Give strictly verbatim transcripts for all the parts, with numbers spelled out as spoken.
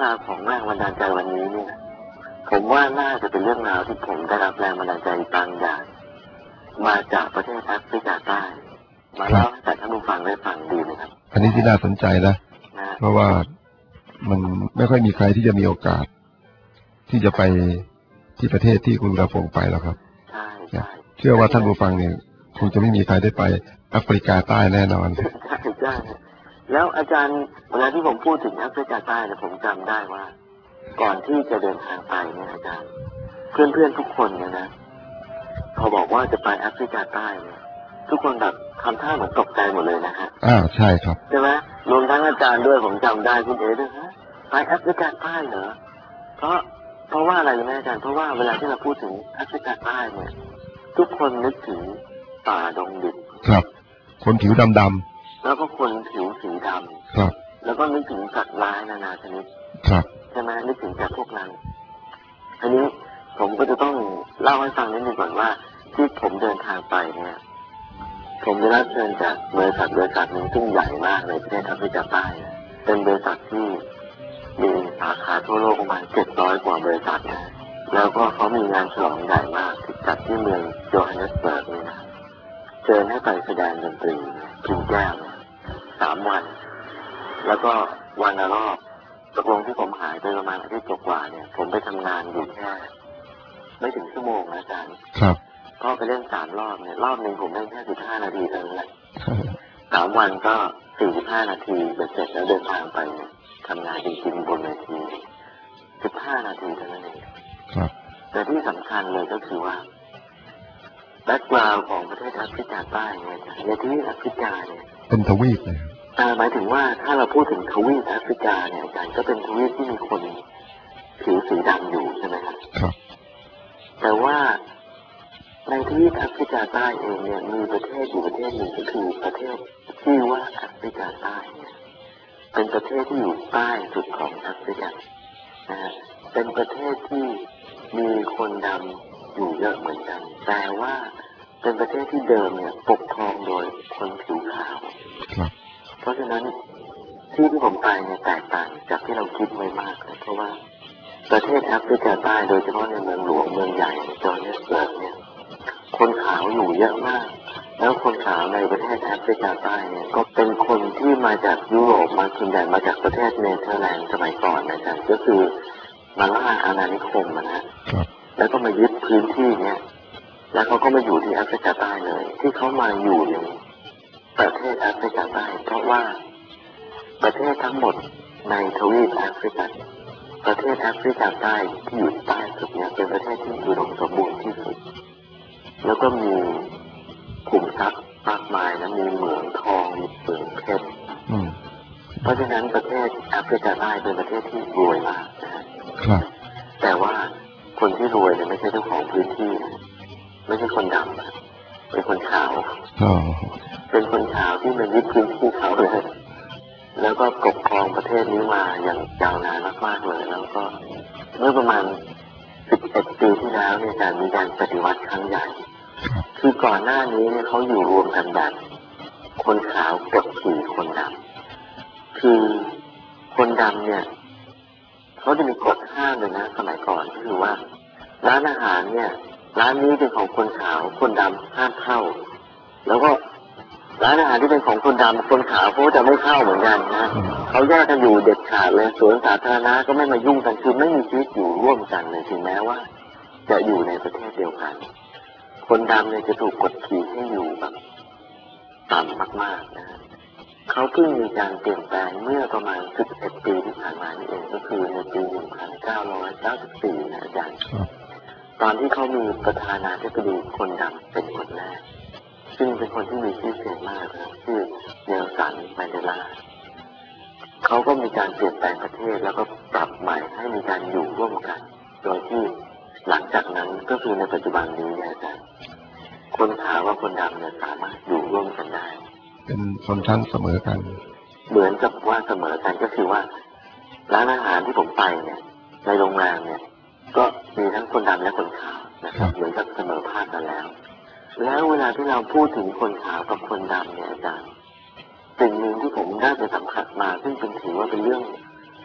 ราวของแรงบันดาลใจวันนี้เนี่ยผมว่าน่าจะเป็นเรื่องราวที่ผมได้รับแรงบันดาลใจบางอย่างมาจากประเทศแอฟริกาใต้มาเล่าให้ท่านผู้ฟังได้ฟังดีไหมครับอันนี้ที่น่าสนใจนะเพราะว่ามันไม่ค่อยมีใครที่จะมีโอกาสที่จะไปที่ประเทศที่คุณกระพงไปแล้วครับใช่ใช่เชื่อว่าท่านผู้ฟังเนี่ยคงจะไม่มีใครได้ไปแอฟริกาใต้แน่นอนใช่ใช่แล้วอาจารย์เวลาที่ผมพูดถึงแอฟริกาใต้เนี่ยผมจำได้ว่าก่อนที่จะเดินทางไปเนี่ยอาจารย์เพื่อนๆทุกคนเนี่ยนะพอบอกว่าจะไปแอฟริกาใต้เนี่ยทุกคนแบบทำท่าเหมือนตกใจหมดเลยนะฮะอ้าวใช่ครับใช่ไหมรวมทั้งอาจารย์ด้วยผมจำได้คุณเอ๋ด้วยฮะไปแอฟริกาใต้เหรอเพราะเพราะว่าอะไรรู้ไหมอาจารย์เพราะว่าเวลาที่เราพูดถึงแอฟริกาใต้เนี่ยทุกคนนึกถึงป่าดงดิบครับคนผิวดำดำแล้วก็คนผิวสีดำครับแล้วก็นึกถึงสัตว์ร้ายนานาชนิดครับใช่ไหมนึกถึงแต่พวกนั้นอันนี้ผมก็จะต้องเล่าให้ฟังนิดนึงก่อนว่าที่ผมเดินทางไปเนี่ยผมได้รับเชิญจากบริษัทบริษัทหนึ่งซึ่งใหญ่มากในประเทศแอฟริกาใต้เป็นบริษัทที่มีสาขาทั่วโลกประมาณเจ็ดร้อยกว่าบริษัทนะแล้วก็เขามีงานฉลองใหญ่มากที่จัดที่เมืองโจฮันเนสเบิร์กนี่นะเชิญให้ไปแสดงดนตรีกินแก้วสามวันแล้วก็วันละรอบตกลงที่ผมหายไปประมาณอาทิตย์กว่าเนี่ยผมไปทำงานอยู่แค่ไม่ถึงชั่วโมงนะอาจารย์ครับก็ไปเล่นสามรอบเนี่ยรอบหนึ่งผมเล่นแค่สิบห้านาทีเท่านั้นแหละสามวันก็สี่สิบห้านาทีเสร็จแล้วเดินทางไปเนี่ยทำงานจริงๆบนเวทีสิบห้านาทีเท่านั้นเองครับแต่ที่สำคัญเลยก็คือว่าแบ็คกราวด์ของประเทศแอฟริกาใต้เนี่ยในทวีปแอฟริกาเนี่ยเป็นทวีปเลยหมายถึงว่าถ้าเราพูดถึงทวีปแอฟริกาเนี่ยอาจารย์ก็เป็นทวีปที่มีคนผิวสีดำอยู่ใช่ไหมครับครับแต่ว่าในทวีปแอฟริกาใต้เองเนี่ยมีประเทศอยู่ประเทศหนึ่งก็คือประเทศที่ว่าแอฟริกาใต้เนี่ยเป็นประเทศที่อยู่ใต้สุดของแอฟริกานะฮะเป็นประเทศที่มีคนดำอยู่เยอะเหมือนกันแต่ว่าเป็นประเทศที่เดิมเนี่ยปกครองโดยคนผิวขาวเพราะฉะนั้นที่ที่ผมไปเนี่ยแตกต่างจากที่เราคิดไว้มากเลยเพราะว่าประเทศแอฟริกาใต้โดยเฉพาะในเมืองหลวงเมืองใหญ่จอห์นเนสเบิร์กเนี่ยคนขาวอยู่เยอะมากแล้วคนขาวในประเทศแอฟริกาใต้เนี่ยก็เป็นคนที่มาจากยุโรปมาส่วนใหญ่มาจากประเทศเนเธอร์แลนด์สมัยก่อนนะจ๊ะก็คือมาล่าอาณานิคมนะฮะแล้วก็มายึดพื้นที่เนี้ยแล้วเขาก็มาอยู่ที่แอฟริกาใต้เลยที่เขามาอยู่ในประเทศแอฟริกาใต้เพราะว่าประเทศทั้งหมดในทวีปแอฟริกาประเทศแอฟริกาใต้ที่อยู่ใต้สุดเนี่ยเป็นประเทศที่อุดมสมบูรณ์ที่สุดแล้วก็มีขุมทรัพย์มากมายนะมีเหมืองทองมีเหมืองเพชรเพราะฉะนั้นประเทศแอฟริกาใต้เป็นประเทศที่รวยมากนะครับแต่ว่าคนที่รวยเนี่ยไม่ใช่เจ้าของพื้นที่ไม่ใช่คนดำเป็นคนขาวเป็นคนขาวที่มายึดพื้นที่เขาเลยแล้วก็ปกครองประเทศนี้มาอย่างยาวนานมากๆเลยแล้วก็เมื่อประมาณสิบเอ็ดปีที่แล้วเนี่ยการมีการปฏิวัติครั้งใหญ่คือก่อนหน้านี้เนี่ยเขาอยู่รวมกันแบบคนขาวกดขี่คนดำคือคนดำเนี่ยเขาจะมีกฎห้ามเลยนะสมัยก่อนก็คือว่าร้านอาหารเนี่ยร้านนี้เป็นของคนขาวคนดำห้ามเข้าแล้วก็ร้านอาหารที่เป็นของคนดำคนขาวเขาจะไม่เข้าเหมือนกันนะเขาแยกกันอยู่เด็ดขาดเลยสวนสาธารณะก็ไม่มายุ่งกันคือไม่มีชีวิตอยู่ร่วมกันเลยถึงแม้ว่าจะอยู่ในประเทศเดียวกันคนดำเนี่ยจะถูกกดขี่ให้อยู่แบบต่ำมากๆนะเขาเพิ่งมีการเปลี่ยนแปลงเมื่อประมาณสิบเอ็ดปีที่ผ่านมานี่เองก็คือในปีหนึ่งพันเก้าร้อยเก้าสิบสี่นะอาจารย์ตอนที่เขามีประธานาธิบดีคนดำเป็นคนแรกซึ่งเป็นคนที่มีชื่อเสียงมากนะชื่อเนลสันแมนเดลาเขาก็มีการเปลี่ยนแปลงประเทศแล้วก็ปรับใหม่ให้มีการอยู่ร่วมกันโดยที่หลังจากนั้นก็คือในปัจจุบันนี้เนี่ยอาจารย์คนขาวกับคนดำเนี่ยสามารถอยู่ร่วมกันได้เป็นชนชั้นเสมอกันเหมือนกับว่าเสมอกันก็คือว่าร้านอาหารที่ผมไปเนี่ยในโรงแรมเนี่ยก็มีทั้งคนดำและคนขาวนะครับเหมือนกับเสมอภาคกันแล้วแล้วเวลาที่เราพูดถึงคนขาวกับคนดำเนี่ยอาจารย์สิ่งหนึ่งที่ผมได้ไปสัมผัสมาซึ่งเป็นถือว่าเป็นเรื่อง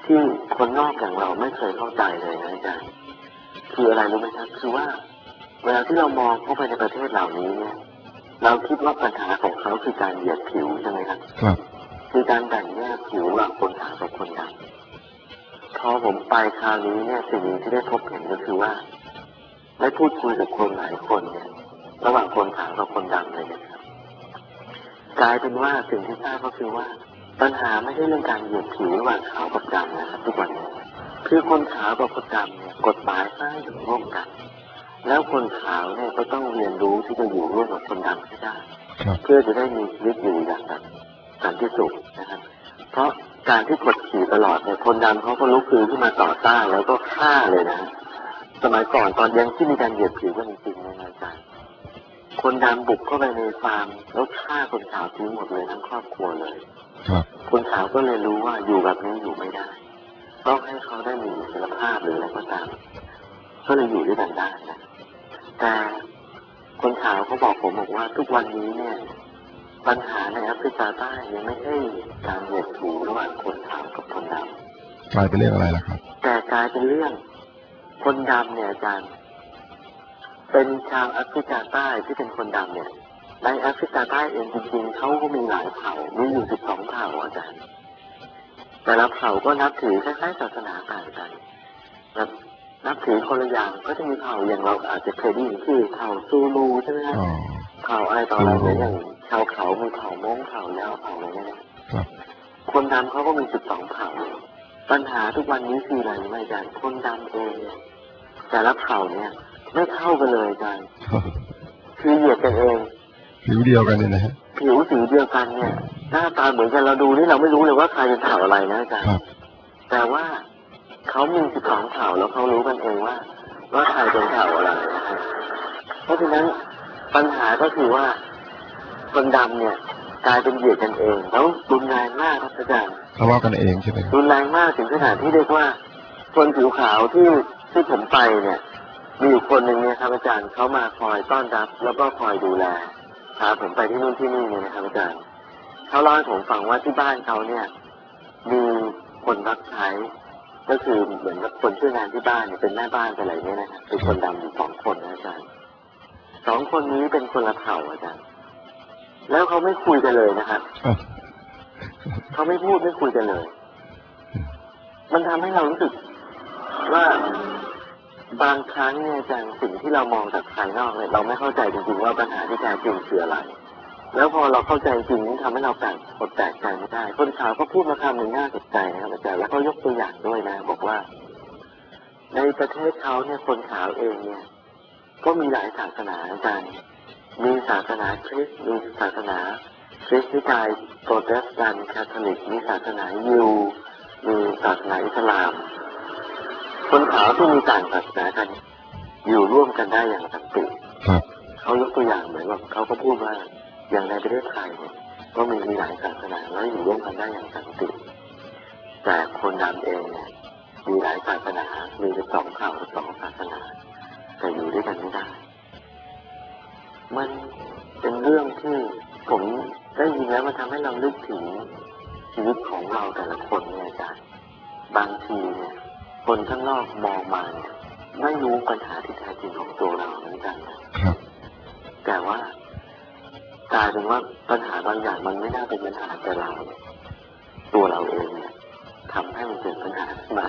ที่คนนอกอย่างเราไม่เคยเข้าใจเลยนะอาจารย์คืออะไรรู้ไหมครับคือว่าเวลาที่เรามองเข้าไปในประเทศเหล่านี้เนี่ยเราคิดว่าปัญหาของเขาคือการเหยียดผิวใช่ไหมครับครับคือการแบ่งแยกผิวระหว่างคนขาวกับคนดำพอผมไปคราวนี้เนี่ยสิ่งที่ได้พบเห็นก็คือว่าได้พูดคุยกับคนหลายคนเนี่ยระหว่างคนขาวกับคนดำเลยนะครับกลายเป็นว่าสิ่งที่ทราบก็คือว่าปัญหาไม่ใช่เรื่องการเหยียดผิวระหว่างขาวกับดำนะครับทุกวันนี้คือคนขาวกับคนดำเนี่ยกฎหมายสร้างอยู่ร่วมกันแล้วคนขาวเนี่ยก็ต้องเรียนรู้ที่จะอยู่ร่วมกับคนดำให้ได้เพื่อจะได้มีชีวิตอยู่อย่างแบบสันติสุขนะครับเพราะการที่กดขี่ตลอดเนี่ยคนดำเขาก็ลุกขึ้นขึ้นมาต่อต้านแล้วก็ฆ่าเลยนะสมัยก่อนตอนยังที่มีการเหยียดผิวกันจริงๆในอาจารย์คนดำบุกเข้าไปในฟาร์มแล้วฆ่าคนขาวทิ้งหมดเลยทั้งครอบครัวเลยคนขาวก็เลยรู้ว่าอยู่แบบนี้อยู่ไม่ได้ต้องให้เขาได้มีอิสรภาพหรืออะไรก็ตามก็เลยอยู่ด้วยกันได้นะแต่คนขาวเขาบอกผมบอกว่าทุกวันนี้เนี่ยปัญหาในแอฟริกาใต้ยังไม่ใช่การเหยียดผิวระหว่างคนขาวกับคนดำกลายเป็นเรื่องอะไรล่ะครับแต่กลายเป็นเรื่องคนดำเนี่ยอาจารย์เป็นชาวแอฟริกาใต้ที่เป็นคนดำเนี่ยในแอฟริกาใต้เองจริงๆเขาก็มีหลายเผ่ามีอยู่สิบสองเผ่าอาจารย์แต่ละเผ่าก็นับถือคล้ายๆศาสนาต่างกันแบบนับถือคนละอย่างก็จะมีเผ่าอย่างเราอาจจะเคยได้ยินคือเผ่าซูลูใช่ไหมครับเผ่าอะไรต่ออะไรเนี่ยอย่างชาวเขามีเผ่าม้งเผ่ายาวเผ่าอะไรเนี่ยคนดำเขาก็มีสิบสองเผ่าปัญหาทุกวันนี้คืออะไรไม่อาจารย์คนดำเองเนี่ยแต่ละเผ่าเนี่ยไม่เข้ากันเลยอาจารย์คือเหยียดกันเองผิวเดียวกันเนี่ยนะฮะผิวสีเดียวกันเนี่ยหน้าตาเหมือนกันเราดูนี่เราไม่รู้เลยว่าใครเป็นเผ่าอะไรนะอาจารย์แต่ว่าเขามีสิบสองเผ่าแล้วเขารู้กันเองว่าว่าใครเป็นเผ่าอะไรเพราะฉะนั้นปัญหาก็คือว่าคนดำเนี่ยกลายเป็นเหยียดกันเองแล้วรุนแรงมากครับอาจารย์ทะเลาะกันเองใช่ไหมรุนแรงมากถึงขนาดที่เรียกว่าคนผิวขาวที่ที่ผมไปเนี่ยมีอยู่คนหนึ่งเนี่ยครับอาจารย์เขามาคอยต้อนรับแล้วก็คอยดูแลพาผมไปที่นู่นที่นี่เนี่ยนะครับอาจารย์เขาเล่าให้ผมฟังว่าที่บ้านเขาเนี่ยมีคนรับใช้ก็คือเหมือนกับคนช่วยงานที่บ้านเนี่ยเป็นแม่บ้านอะไรเนี่ยนะครับเป็นคนดำอยู่สองคนนะอาจารย์สองคนนี้เป็นคนละเผ่าอาจารย์แล้วเขาไม่คุยกันเลยนะครับเขาไม่พูดไม่คุยกันเลยมันทำให้เรารู้สึกว่าบางครั้งเนี่ยอาจารย์สิ่งที่เรามองจากภายนอกเนี่ยเราไม่เข้าใจจริงๆว่าปัญหาที่แท้จริงคืออะไรแล้วพอเราเข้าใจจริงนี่ทำให้เราแปลกอดแปลกใจไม่ได้คนขาวก็พูดมาคำหนึ่งน่าสนใจนะครับอาจารย์แล้วก็ยกตัวอย่างด้วยนะบอกว่าในประเทศเขาเนี่ยคนขาวเองเนี่ยก็มีหลายศาสนาอาจารย์มีศาสนาคริสต์มีศาสนาคริสต์นิกายโปรเตสแตนต์คาทอลิกมีศาสนายิวมีศาสนาอิสลามคนขาวที่มีต่างศาสนากันอยู่ร่วมกันได้อย่างสันติเขายกตัวอย่างเหมือนว่าเขาก็พูดว่าอย่างในประเทศไทยเนี่ยก็มีมีหลายศาสนาแล้วอยู่ร่วมกันได้อย่างสันติแต่คนดำเองเนี่ยมีหลายศาสนามีสิบสองเผ่าสิบสองศาสนาแต่อยู่ด้วยกันไม่ได้มันเป็นเรื่องที่ผมได้ยินแล้วมันทำให้เราลึกถึงชีวิตของเราแต่ละคนเนี่ยอาจารย์บางทีเนี่ยคนข้างนอกมองมาเนี่ยไม่รู้ปัญหาที่แท้จริงของตัวเราเหมือนกันนะครับแต่ว่ากลายเป็นว่าปัญหาบางอย่างมันไม่น่าเป็นปัญหาแต่เราตัวเราเองเนี่ยทำให้มันเกิดปัญหาขึ้นมา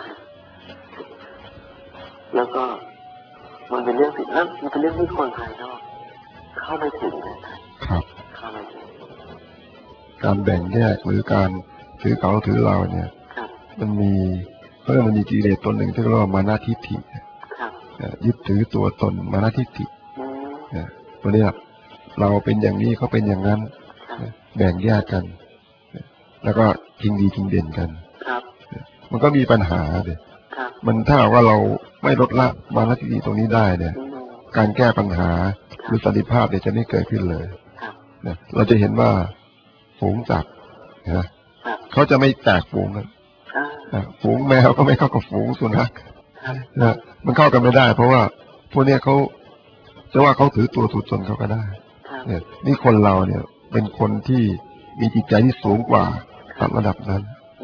แล้วก็มันเป็นเรื่องที่แล้วมันเป็นเรื่องที่คนภายนอกเข้าไม่ถึงนะครับเข้าไม่ถึงการแบ่งแยกหรือการถือเขาถือเราเนี่ยมันมีเพราะมันมีกิเลสตนหนึ่งที่เรียกว่ามานะทิฏฐิยึดถือตัวตนมานะทิฏฐิตัวนี้เราเป็นอย่างนี้เขาเป็นอย่างนั้นแบ่งแยกกันแล้วก็จริงดีจริงเด่นกันมันก็มีปัญหาเลยมันถ้าว่าเราไม่ลดละมานะทิฏฐิตรงนี้ได้เนี่ยการแก้ปัญหาหรือสันติภาพเนี่ยจะไม่เกิดขึ้นเลยเราจะเห็นว่าฝูงจับนะเขาจะไม่แตกฝูงกันฝูงแมวก็ไม่เข้ากับฝูงสุนัขนะมันเข้ากันไม่ได้เพราะว่าพวกนี้เขาจะว่าเขาถือตัวถือตนเขาก็ได้เนี่ยนี่คนเราเนี่ยเป็นคนที่มีจิตใจที่สูงกว่าระดับนั้น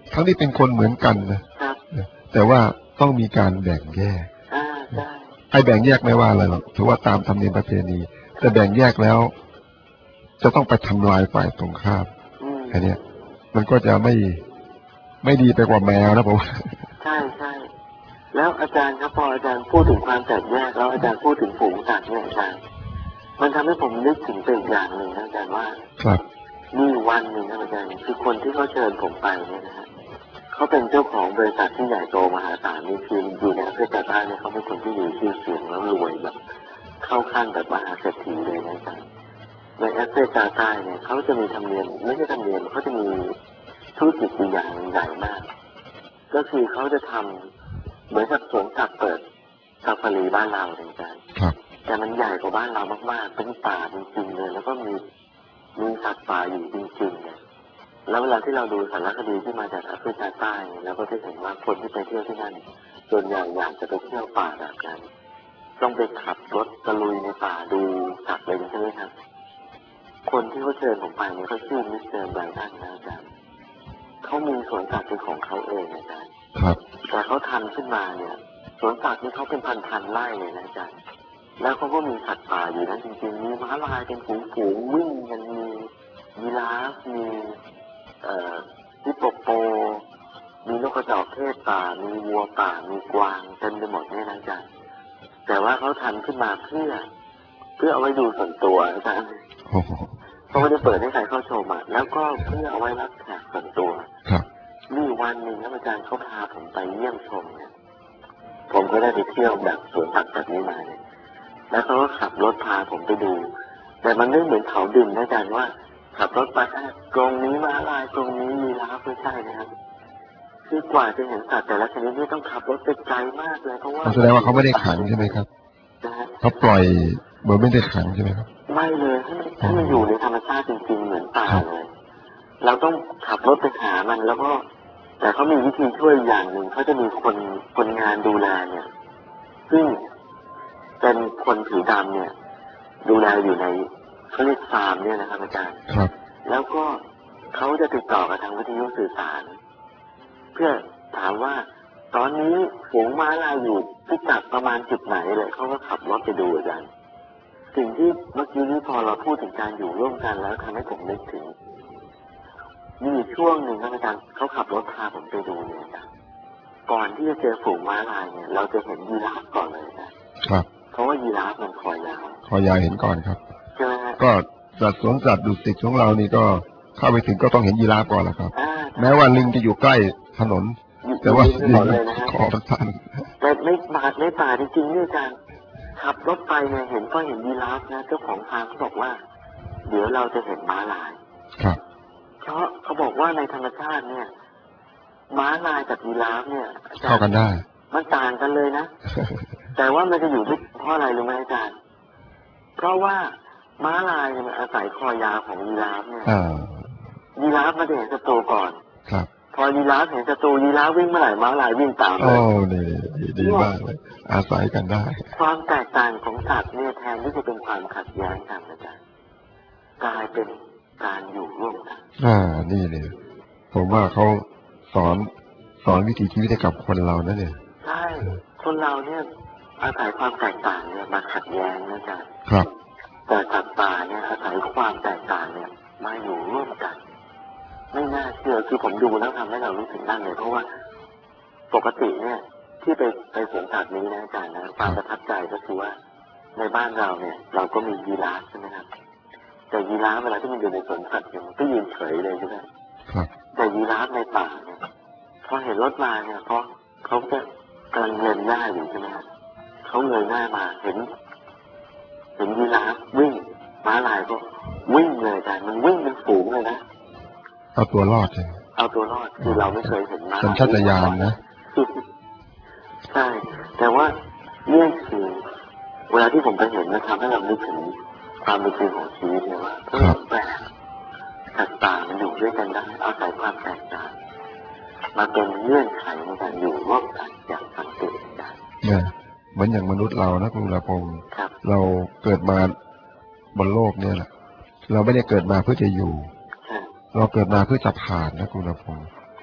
ทั้งที่เป็นคนเหมือนกันนะแต่ว่าต้องมีการแบ่งแยกไอ้แบ่งแยกไม่ว่าอะไรหรอกถือว่าตามธรรมเนียมประเพณีแต่แบ่งแยกแล้วจะต้องไปทำลายฝ่ายตรงข้ามอันนี้มันก็จะไม่ไม่ดีไปกว่าแมวนะผมใช่ใช่แล้วอาจารย์ครับพออาจารย์พูดถึงความแตกแยกแล้วอาจารย์พูดถึงฝูงสัตว์เนี่ยอาจารย์มันทำให้ผมนึกถึงเป็นอย่างหนึ่งนะอาจารย์ว่าครับมีวันหนึ่งนะอาจารย์คือคนที่เขาเชิญผมไปเนี่ยนะฮะเขาเป็นเจ้าของบริษัทที่ใหญ่โตมหาศาลมีทีมอยู่ในประเทศใต้เนี่ยเขาเป็นคนที่มีชื่อเสียงแล้วรวยแบบเข้าขั้นแบบมหาเศรษฐีเลยนะอาจารย์ในแอฟริกาใต้เนี่ยเขาจะมีธรรมเนียมไม่ใช่ธรรมเนียมเขาจะมีธุรกิจอย่างใหญ่มากก็คือเขาจะทำเหมือนกับสวนสัตว์เปิดซาฟารีบ้านเราเหมือนกันแต่มันใหญ่กว่าบ้านเรามากๆเป็นป่าจริงๆเลยแล้วก็มีมีสัตว์ป่าอยู่จริงๆเนี่ยแล้วเวลาที่เราดูสารคดีที่มาจากแอฟริกาใต้เราก็จะเห็นว่าคนที่ไปเที่ยวที่นั่นส่วนใหญ่อยากจะไปเที่ยวป่าแบบนั้นต้องไปขับรถตะลุยในป่าดูสัตว์เลยใช่ไหมครับคนที่เขาเชิญผมไปเนี่ยเขาชื่อมิสเตอร์ไบรอันนะอาจารย์เขามีสวนสัตว์เป็นของเขาเองอาจารย์แต่เขาทำขึ้นมาเนี่ยสวนสัตว์นี่เขาเป็นพันๆไร่เลยนะอาจารย์แล้วเขาก็มีสัตว์ป่าอยู่นั้นจริงๆมีม้าลายเป็นฝูงๆวิ่งกันมียีราฟมีเอ่อฮิปโปโปมีนกกระจอกเทศป่ามีวัวป่ามีกวางเต็มไปหมดเนี่ยนะอาจารย์แต่ว่าเขาทำขึ้นมาเพื่อเพื่อเอาไว้ดูส่วนตัวอาจารย์เขาไม่ได้เปิดให้ใครเข้าชมอ่ะแล้วก็เพื่อเอาไว้รับแขกส่วนตัวมีวันหนึ่งนะอาจารย์เขาพาผมไปเยี่ยมชมเนี่ยผมก็ได้ไปเที่ยวแบบสวนสัตว์แบบนี้มาเนี่ยแล้วเขาก็ขับรถพาผมไปดูแต่มันไม่เหมือนเขาดินนะอาจารย์ว่าขับรถไปตรงนี้ม้าลายตรงนี้มีร้านไม่ใช่นะครับคือกว่าจะเห็นสัตว์แต่ละชนิดนี่ต้องขับรถไปไกลมากเลยเพราะว่าแสดงว่าเขาไม่ได้ขังใช่ไหมครับเขาปล่อยโดยไม่ได้ขังใช่ไหมครับไม่เลยให้มันให้มันอยู่ในธรรมชาติจริงๆเหมือนป่าเลยเราต้องขับรถไปหามันแล้วก็แต่เขามีวิธีช่วยอย่างหนึ่งเขาจะมีคนคนงานดูแลเนี่ยซึ่งเป็นคนผิวดำเนี่ยดูแลอยู่ในเขาเรียกฟาร์มเนี่ยนะครับอาจารย์ครับแล้วก็เขาจะติดต่อกับทางวิทยุสื่อสารเพื่อถามว่าตอนนี้ฝูงม้าลายอยู่พิกัดประมาณจุดไหนเลยเขาก็ขับรถไปดูอาจารย์สิ่งที่เมื่อกี้นี้พอเราพูดถึงการอยู่ร่วมกันแล้วทำให้ผมนึกถึงมีช่วงหนึ่งนะอาจารย์เขาขับรถพาผมไปดูเนี่ยอาจารย์ก่อนที่จะเจอฝูงม้าลายเนี่ยเราจะเห็นยีราฟก่อนเลยนะครับเพราะว่ายีราฟมันคอยาวคอยาวเห็นก่อนครับใช่ไหมฮะก็สัตว์สวนสัตว์ดุสิตของเรานี่ก็เข้าไปถึงก็ต้องเห็นยีราฟก่อนแหละครับแม้ว่าลิงจะอยู่ใกล้ถนนแต่ว่าลิงขอสั้นแต่ไม่บาดไม่ป่าจริงๆนี่อาจารย์ขับรถไปเนี่ยเห็นก็เห็นยีราฟนะเจ้าของฟาร์มเขาบอกว่าเดี๋ยวเราจะเห็นม้าลายครับเพราะเขาบอกว่าในธรรมชาติเนี่ยม้าลายกับยีราฟเนี่ยเข้ากันได้มันต่างกันเลยนะ แต่ว่ามันจะอยู่ที่เพราะอะไรรู้ไหมอาจารย์เพราะว่าม้าลายเนี่ยมันอาศัยคอยาวของยีราฟเนี่ยยีราฟมันจะเห็นศัตรูก่อนครับพอยีราฟเห็นศัตรูยีราฟวิ่งเมื่อไหร่ม้าลายวิ่งตามเลยโอ้ดีดีมากเลยอาศัยกันได้ความแตกต่างของสัตว์เนี่ยแทนที่จะเป็นความขัดแย้งกันอาจารย์กลายเป็นการอยู่ร่วมกันอ่านี่เลยผมว่าเขาสอนสอนวิถีชีวิตให้กับคนเรานั่นเองใช่คนเราเนี่ยอาศัยความแตกต่างเนี่ยมาขัดแย้งนะจ๊ะครับแต่สัตว์ป่าเนี่ยอาศัยความแตกต่างเนี่ยมาอยู่ร่วมกันไม่น่าเชื่อคือผมดูแล้วทำให้เรารู้สึกนั่นเลยเพราะว่าปกติเนี่ยที่ไปไปสวนสัตว์นี้นะอาจารย์นะความประทับใจก็คือว่าในบ้านเราเนี่ยเราก็มียีราฟใช่ไหมครับแต่ยีราฟเวลาที่มันอยู่ในสวนสัตว์เนี่ยมันก็ยืนเฉยเลยใช่ไหมครับแต่ยีราฟในป่าเนี่ยพอเห็นรถมาเนี่ยเพราะเขาจะกำลังเงยหน้าอยู่ใช่ไหมครับเขาเงยหน้ามาเห็นเห็นยีราฟวิ่งม้าลายก็วิ่งเลยแต่มันวิ่งเป็นฝูงเลยนะเอาตัวรอดใช่เอาตัวรอดคือเราไม่เคยเห็นม้าสัญชาตญาณนะใช่แต่ว่าเนี่ยคือเวลาที่ผมไปเห็นมันทำให้เรานึกถึงความเป็นจริงของชีวิตเลยว่าเออแปลกสัตว์ป่ามันอยู่ด้วยกันได้อาศัยความแตกต่างมาเป็นเงื่อนไขในการอยู่ร่วมกันอย่างสันติได้เนี่ยเหมือนอย่างมนุษย์เรานะคุณละพงศ์เราเกิดมาบนโลกเนี่ยแหละเราไม่ได้เกิดมาเพื่อจะอยู่เราเกิดมาเพื่อจะผ่านนะคุณละพงศ์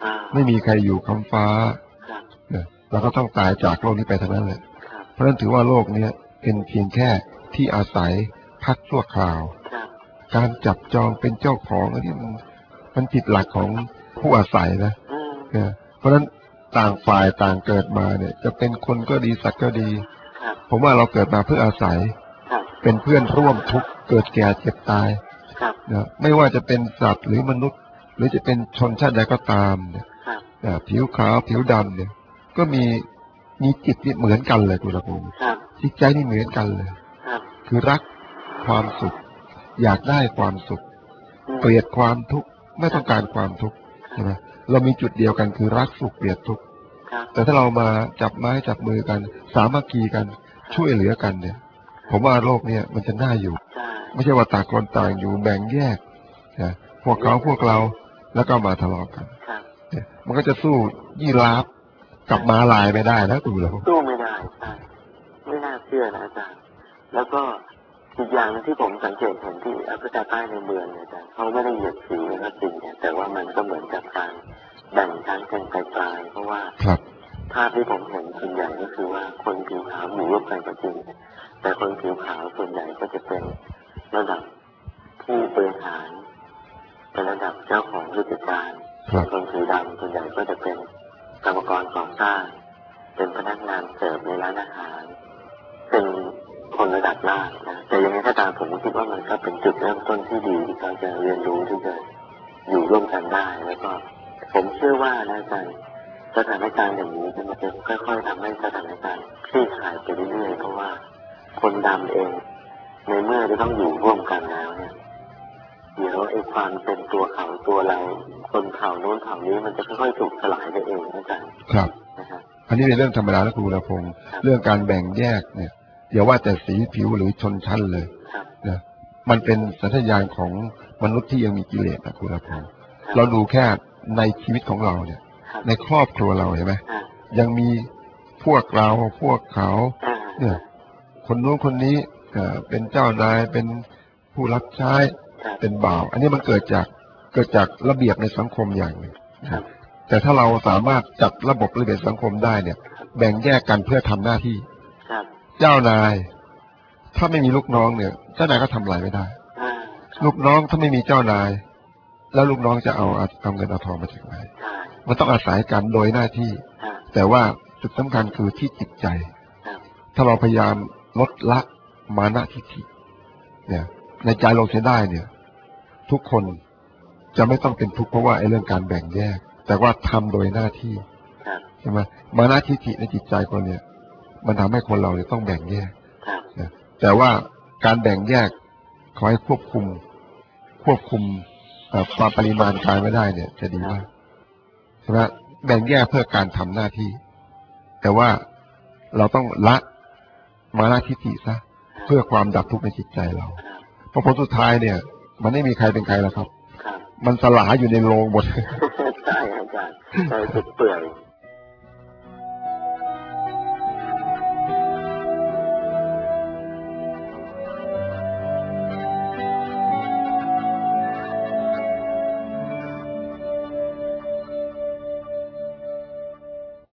ไม่มีใครอยู่คำฟ้าเนี่ยเราก็ต้องตายจากโลกนี้ไปเท่านั้นแหละเพราะฉะนั้นถือว่าโลกนี้เป็นเพียงแค่ที่อาศัยพักชั่วคราวการจับจองเป็นเจ้าของอันนี้มันมันผิดหลักของผู้อาศัยนะเนี่ยเพราะฉะนั้นต่างฝ่ายต่างเกิดมาเนี่ยจะเป็นคนก็ดีสัตว์ก็ดีผมว่าเราเกิดมาเพื่ออาศัยเป็นเพื่อนร่วมทุกข์เกิดแก่เจ็บตายนะไม่ว่าจะเป็นสัตว์หรือมนุษย์หรือจะเป็นชนชาติใดก็ตามเนี่ยผิวขาวผิวดำเนี่ยก็มีมีจิตนี่เหมือนกันเลยคุณละภูมิจิตใจนี่เหมือนกันเลยคือรักความสุขอยากได้ความสุขเกลียดความทุกข์ไม่ต้องการความทุกข์ใช่ไหมเรามีจุดเดียวกันคือรักสุขเกลียดทุกข์แต่ถ้าเรามาจับไม้จับมือกันสามัคคีกันช่วยเหลือกันเนี่ยผมว่าโลกเนี่ยมันจะน่าอยู่ไม่ใช่ว่าต่างคนต่างอยู่แบ่งแยกนะพวกเขาพวกเราแล้วก็มาทะเลาะกันเนี่ยมันก็จะสู้ยี่ราฟกับม้าลายไม่ได้นะคุณเราสู้ไม่ได้ใช่ไม่น่าเชื่อนะอาจารย์แล้วก็อีกอย่างนึงที่ผมสังเกตเห็นที่แอฟริกาใต้ในเมืองเนี่ยอาจารย์เขาไม่ได้เหยียดสีก็จริงแต่ว่ามันก็เหมือนกับการแบ่งชั้นกันไกลๆเพราะว่าภาพที่ผมเห็นส่วนใหญ่ก็คือว่าคนผิวขาวอยู่ร่วมกันก็จริงแต่คนผิวขาวส่วนใหญ่ก็จะเป็นระดับผู้บริหารเป็นระดับเจ้าของกิจการคนผิวดำส่วนใหญ่ก็จะเป็นกรรมกรก่อสร้างเป็นพนักงานเสิร์ฟในร้านอาหารเป็นคนระดับล่างนะแต่ยังไงก็ตามผมคิดว่ามันก็เป็นจุดเริ่มต้นที่ดีที่เขาจะเรียนรู้ที่จะอยู่ร่วมกันได้แล้วก็ผมเชื่อว่านะอาจารย์สถานการณ์อย่างนี้มันจะค่อยๆทำให้สถานการณ์คลี่คลายไปเรื่อยๆเพราะว่าคนดำเองในเมื่อจะต้องอยู่ร่วมกันแล้วเนี่ยเดี๋ยวไอ้ความเป็นตัวเขาตัวเราคนเผ่าโน้นเผ่านี้มันจะค่อยๆถูกสลายไปเองอาจารย์ครับนะครับอันนี้เป็นเรื่องธรรมดานะครูณพงศ์เรื่องการแบ่งแยกเนี่ยอย่าว่าแต่สีผิวหรือชนชั้นเลยนะมันเป็นสัญชาตญาณของมนุษย์ที่ยังมีกิเลสนะครูณพงศ์เราดูแค่ในชีวิตของเราเนี่ยในครอบครัวเราเห็นไหมยังมีพวกเราพวกเขาเนี่ยคนนู้นคนนี้เป็นเจ้านายเป็นผู้รับใช้เป็นบ่าวอันนี้มันเกิดจากเกิดจากระเบียบในสังคมอย่างหนึ่งแต่ถ้าเราสามารถจัดระบบระเบียบสังคมได้เนี่ยแบ่งแยกกันเพื่อทำหน้าที่เจ้านายถ้าไม่มีลูกน้องเนี่ยเจ้านายก็ทำอะไรไม่ได้ลูกน้องถ้าไม่มีเจ้านายแล้วลูกน้องจะเอาเอาเงินเอาทองมาจากไหนมันต้องอาศัยกันโดยหน้าที่แต่ว่าจุดสำคัญคือที่จิตใจถ้าเราพยายามลดละมานะทิฏฐิเนี่ยในใจเราเสียได้เนี่ยทุกคนจะไม่ต้องเป็นทุกข์เพราะว่าไอ้เรื่องการแบ่งแยกแต่ว่าทำโดยหน้าที่ใช่ไหมมานะทิฏฐิในจิตใจคนเนี่ยมันทำให้คนเราเนี่ยต้องแบ่งแยกนะแต่ว่าการแบ่งแยกขอให้ควบคุมควบคุมความปริมาณการไม่ได้เนี่ยจะดีมากใช่ไหมแบ่งแยกเพื่อการทำหน้าที่แต่ว่าเราต้องละมานะทิฏฐิซะเพื่อความดับทุกข์ในจิตใจเราเพราะผลสุดท้ายเนี่ยมันไม่มีใครเป็นใครแล้วครับมันสลายอยู่ในโลงหมดใช่อาจารย์ใจสุดเปื่อย